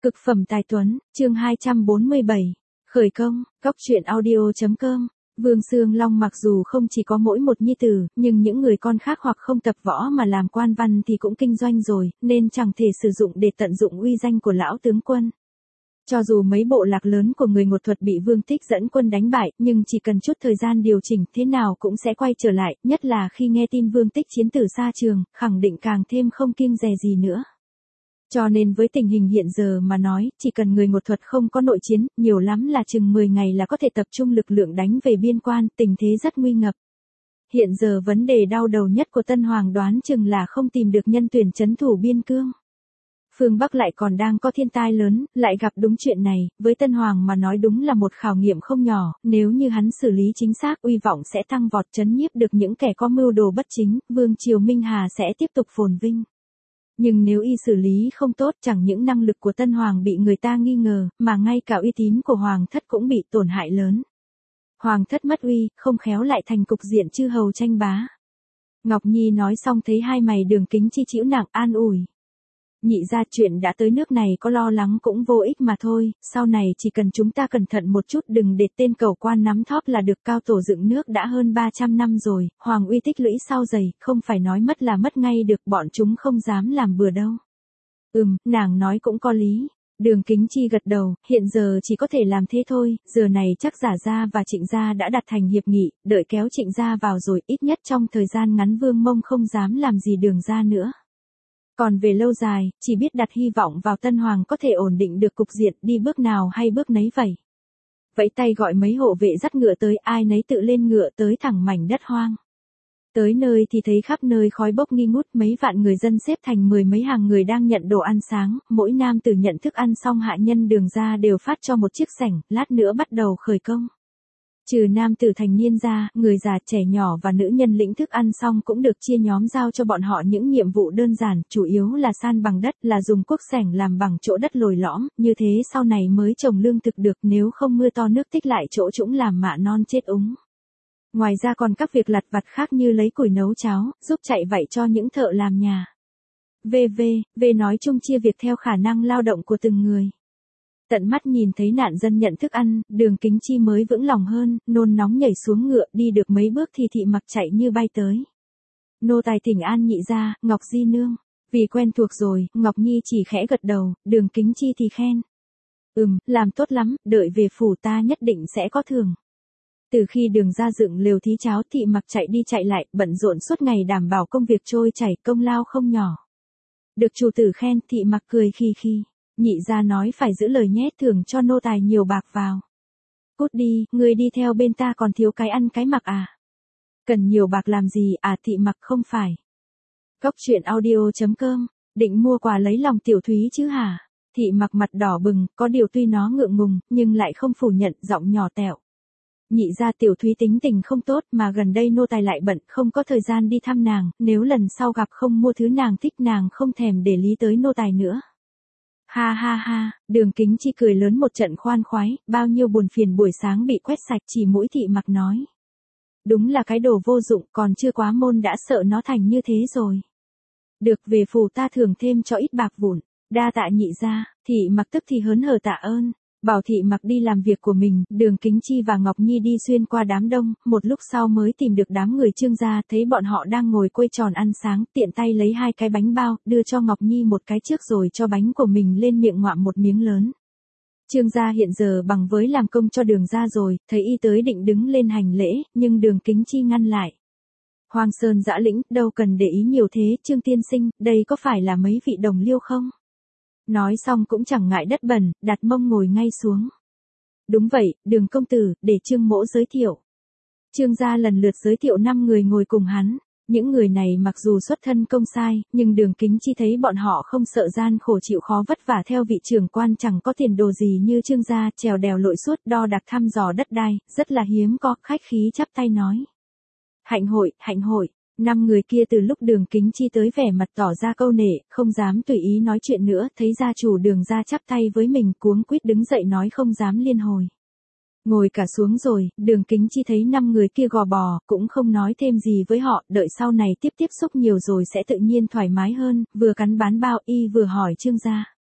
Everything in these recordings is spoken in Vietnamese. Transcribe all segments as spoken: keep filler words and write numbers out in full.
Cực phẩm tài tuấn, chương hai trăm bốn mươi bảy. Khởi công, góc truyện audio chấm com. Vương Sương Long mặc dù không chỉ có mỗi một nhi tử, nhưng những người con khác hoặc không tập võ mà làm quan văn thì cũng kinh doanh rồi, nên chẳng thể sử dụng để tận dụng uy danh của lão tướng quân. Cho dù mấy bộ lạc lớn của người Ngột Thuật bị Vương Tích dẫn quân đánh bại, nhưng chỉ cần chút thời gian điều chỉnh thế nào cũng sẽ quay trở lại, nhất là khi nghe tin Vương Tích chiến tử xa trường, khẳng định càng thêm không kiêng dè gì nữa. Cho nên với tình hình hiện giờ mà nói, chỉ cần người Ngột Thuật không có nội chiến, nhiều lắm là chừng mười ngày là có thể tập trung lực lượng đánh về biên quan, tình thế rất nguy ngập. Hiện giờ vấn đề đau đầu nhất của Tân Hoàng đoán chừng là không tìm được nhân tuyển trấn thủ biên cương. Phương Bắc lại còn đang có thiên tai lớn, lại gặp đúng chuyện này, với Tân Hoàng mà nói đúng là một khảo nghiệm không nhỏ, nếu như hắn xử lý chính xác uy vọng sẽ tăng vọt trấn nhiếp được những kẻ có mưu đồ bất chính, Vương triều Minh Hà sẽ tiếp tục phồn vinh. Nhưng nếu y xử lý không tốt, chẳng những năng lực của Tân Hoàng bị người ta nghi ngờ, mà ngay cả uy tín của Hoàng thất cũng bị tổn hại lớn. Hoàng thất mất uy, không khéo lại thành cục diện chư hầu tranh bá. Ngọc Nhi nói xong thấy hai mày Đường Kính Chi chịu nặng an ủi. Nhị ra chuyện đã tới nước này có lo lắng cũng vô ích mà thôi, sau này chỉ cần chúng ta cẩn thận một chút đừng để tên cầu quan nắm thóp là được. Cao tổ dựng nước đã hơn ba trăm năm rồi, hoàng uy tích lũy sao dày, không phải nói mất là mất ngay được, bọn chúng không dám làm bừa đâu. Ừm, nàng nói cũng có lý. Đường Kính Chi gật đầu, hiện giờ chỉ có thể làm thế thôi, giờ này chắc Giả gia và Trịnh gia đã đặt thành hiệp nghị, đợi kéo Trịnh gia vào rồi, ít nhất trong thời gian ngắn Vương Mông không dám làm gì Đường gia nữa. Còn về lâu dài, chỉ biết đặt hy vọng vào Tân Hoàng có thể ổn định được cục diện, đi bước nào hay bước nấy vậy. Vẫy tay gọi mấy hộ vệ dắt ngựa tới, ai nấy tự lên ngựa tới thẳng mảnh đất hoang. Tới nơi thì thấy khắp nơi khói bốc nghi ngút, mấy vạn người dân xếp thành mười mấy hàng người đang nhận đồ ăn sáng, mỗi nam tử nhận thức ăn xong hạ nhân Đường ra đều phát cho một chiếc sảnh, lát nữa bắt đầu khởi công. Trừ nam tử thành niên ra, người già trẻ nhỏ và nữ nhân lĩnh thức ăn xong cũng được chia nhóm giao cho bọn họ những nhiệm vụ đơn giản, chủ yếu là san bằng đất, là dùng cuốc sẻng làm bằng chỗ đất lồi lõm, như thế sau này mới trồng lương thực được, nếu không mưa to nước tích lại chỗ trũng làm mạ non chết úng. Ngoài ra còn các việc lặt vặt khác như lấy củi nấu cháo, giúp chạy vạy cho những thợ làm nhà. vê vê, vê nói chung chia việc theo khả năng lao động của từng người. Tận mắt nhìn thấy nạn dân nhận thức ăn, Đường Kính Chi mới vững lòng hơn, nôn nóng nhảy xuống ngựa, đi được mấy bước thì Thị Mặc chạy như bay tới. Nô tài thỉnh an nhị gia, Ngọc Di nương. Vì quen thuộc rồi, Ngọc Nhi chỉ khẽ gật đầu, Đường Kính Chi thì khen. Ừm, làm tốt lắm, đợi về phủ ta nhất định sẽ có thưởng. Từ khi Đường ra dựng lều thí cháo, Thị Mặc chạy đi chạy lại, bận rộn suốt ngày đảm bảo công việc trôi chảy, công lao không nhỏ. Được chủ tử khen, Thị Mặc cười khi khi. Nhị gia nói phải giữ lời nhé, thưởng cho nô tài nhiều bạc vào. Cút đi, ngươi đi theo bên ta còn thiếu cái ăn cái mặc à? Cần nhiều bạc làm gì à? Thị Mặc không phải. Góc truyện audio chấm com, định mua quà lấy lòng Tiểu Thúy chứ hả? Thị Mặc mặt đỏ bừng, có điều tuy nó ngượng ngùng, nhưng lại không phủ nhận, giọng nhỏ tẹo. Nhị gia Tiểu Thúy tính tình không tốt mà gần đây nô tài lại bận, không có thời gian đi thăm nàng, nếu lần sau gặp không mua thứ nàng thích nàng không thèm để lý tới nô tài nữa. Ha ha ha, Đường Kính Chi cười lớn một trận khoan khoái, bao nhiêu buồn phiền buổi sáng bị quét sạch, chỉ mũi Thị Mặc nói. Đúng là cái đồ vô dụng, còn chưa quá môn đã sợ nó thành như thế rồi. Được, về phủ ta thưởng thêm cho ít bạc vụn, đa tạ nhị gia. Thị Mặc tức thì hớn hở tạ ơn. Bảo Thị Mặc đi làm việc của mình, Đường Kính Chi và Ngọc Nhi đi xuyên qua đám đông, một lúc sau mới tìm được đám người Trương gia, thấy bọn họ đang ngồi quây tròn ăn sáng, tiện tay lấy hai cái bánh bao, đưa cho Ngọc Nhi một cái trước rồi cho bánh của mình lên miệng ngoạm một miếng lớn. Trương gia hiện giờ bằng với làm công cho Đường gia rồi, thấy y tới định đứng lên hành lễ, nhưng Đường Kính Chi ngăn lại. Hoàng Sơn Dã Lĩnh, đâu cần để ý nhiều thế, Trương tiên sinh, đây có phải là mấy vị đồng liêu không? Nói xong cũng chẳng ngại đất bẩn, đặt mông ngồi ngay xuống. Đúng vậy, Đường công tử, để Trương mỗ giới thiệu. Trương gia lần lượt giới thiệu năm người ngồi cùng hắn. Những người này mặc dù xuất thân công sai, nhưng Đường Kính Chi thấy bọn họ không sợ gian khổ chịu khó vất vả theo vị trưởng quan chẳng có tiền đồ gì như Trương gia, trèo đèo lội suốt đo đạc thăm dò đất đai, rất là hiếm có, khách khí chắp tay nói. Hạnh hội, hạnh hội. Năm người kia từ lúc Đường Kính Chi tới vẻ mặt tỏ ra câu nể, không dám tùy ý nói chuyện nữa, thấy gia chủ Đường ra chắp tay với mình cuống quýt đứng dậy nói không dám liên hồi. Ngồi cả xuống rồi, Đường Kính Chi thấy năm người kia gò bò, cũng không nói thêm gì với họ, đợi sau này tiếp tiếp xúc nhiều rồi sẽ tự nhiên thoải mái hơn, vừa cắn bán bao y vừa hỏi Trương gia.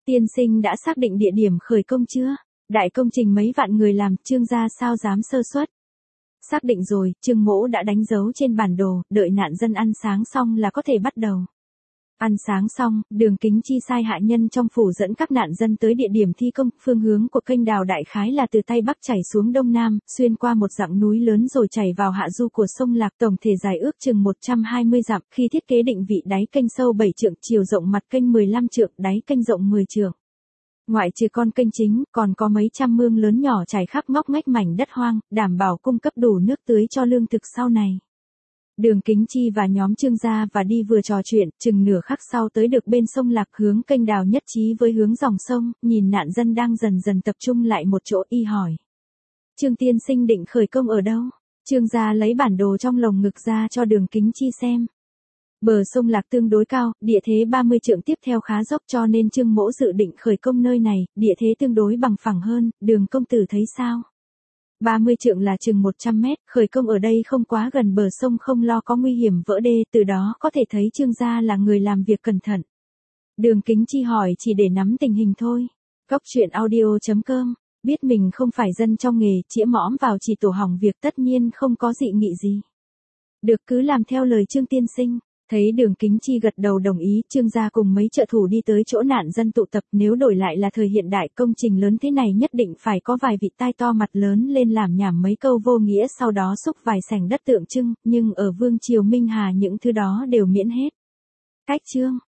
Tiên sinh đã xác định địa điểm khởi công chưa? Đại công trình mấy vạn người làm, Trương gia sao dám sơ suất? Xác định rồi, Trương Mỗ đã đánh dấu trên bản đồ, đợi nạn dân ăn sáng xong là có thể bắt đầu. Ăn sáng xong, Đường Kính Chi sai hạ nhân trong phủ dẫn các nạn dân tới địa điểm thi công, phương hướng của kênh đào đại khái là từ Tây Bắc chảy xuống Đông Nam, xuyên qua một dặng núi lớn rồi chảy vào hạ du của sông Lạc, tổng thể dài ước chừng một trăm hai mươi dặm, khi thiết kế định vị đáy kênh sâu bảy trượng, chiều rộng mặt kênh mười lăm trượng, đáy kênh rộng mười trượng. Ngoại trừ con kênh chính, còn có mấy trăm mương lớn nhỏ chảy khắp ngóc ngách mảnh đất hoang, đảm bảo cung cấp đủ nước tưới cho lương thực sau này. Đường Kính Chi và nhóm Trương gia và đi vừa trò chuyện, chừng nửa khắc sau tới được bên sông Lạc, hướng kênh đào nhất trí với hướng dòng sông, nhìn nạn dân đang dần dần tập trung lại một chỗ, y hỏi. Trương tiên sinh định khởi công ở đâu? Trương gia lấy bản đồ trong lồng ngực ra cho Đường Kính Chi xem. Bờ sông Lạc tương đối cao, địa thế ba mươi trượng tiếp theo khá dốc, cho nên Trương Mỗ dự định khởi công nơi này, địa thế tương đối bằng phẳng hơn, Đường công tử thấy sao? ba mươi trượng là chừng một trăm mét, khởi công ở đây không quá gần bờ sông, không lo có nguy hiểm vỡ đê, từ đó có thể thấy Trương gia là người làm việc cẩn thận. Đường Kính Chi hỏi chỉ để nắm tình hình thôi. Cóc truyện audio chấm com, biết mình không phải dân trong nghề, chĩa mõm vào chỉ tổ hỏng việc, tất nhiên không có dị nghị gì. Được, cứ làm theo lời Trương tiên sinh. Thấy Đường Kính Chi gật đầu đồng ý, Trương gia cùng mấy trợ thủ đi tới chỗ nạn dân tụ tập, nếu đổi lại là thời hiện đại, công trình lớn thế này nhất định phải có vài vị tai to mặt lớn lên làm nhảm mấy câu vô nghĩa, sau đó xúc vài sảnh đất tượng trưng, nhưng ở vương triều Minh Hà những thứ đó đều miễn hết. Cách chương